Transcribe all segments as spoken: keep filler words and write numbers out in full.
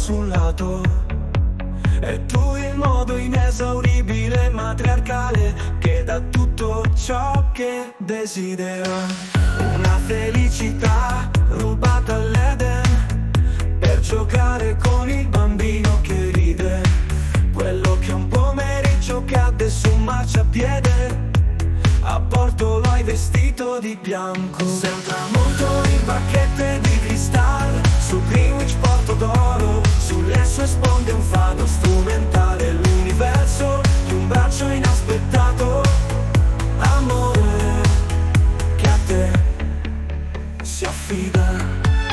nessun lato. E tu il modo inesauribile, matriarcale, che dà tutto ciò che desidera. Una felicità rubata all'Eden per giocare con il bambino che ride. Quello che un pomeriggio cadde su un marciapiede, a Porto lo hai vestito di bianco. Sei un tramonto in bacchette di cristallo, su Greenwich Porto d'oro, sulle sue sponde un fado strumentale. L'universo di un braccio inaspettato, amore che a te si affida.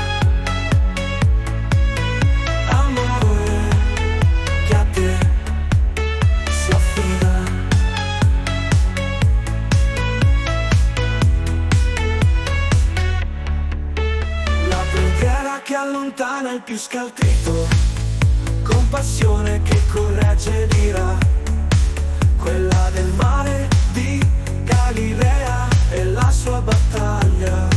Amore che a te si affida. La preghiera che allontana il più scaltrito, compassione che corregge l'ira, quella del mare di Galilea e la sua battaglia.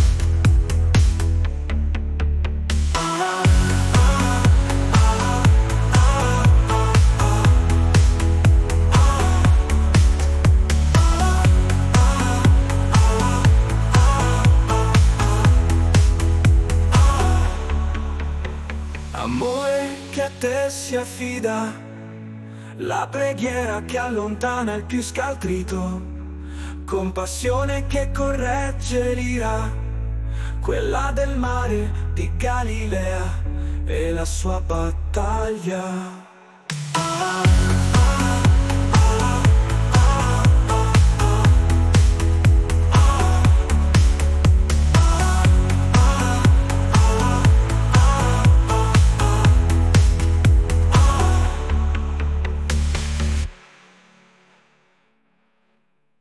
Amore che a te si affida, la preghiera che allontana il più scaltrito, compassione che corregge l'ira, quella del mare di Galilea e la sua battaglia.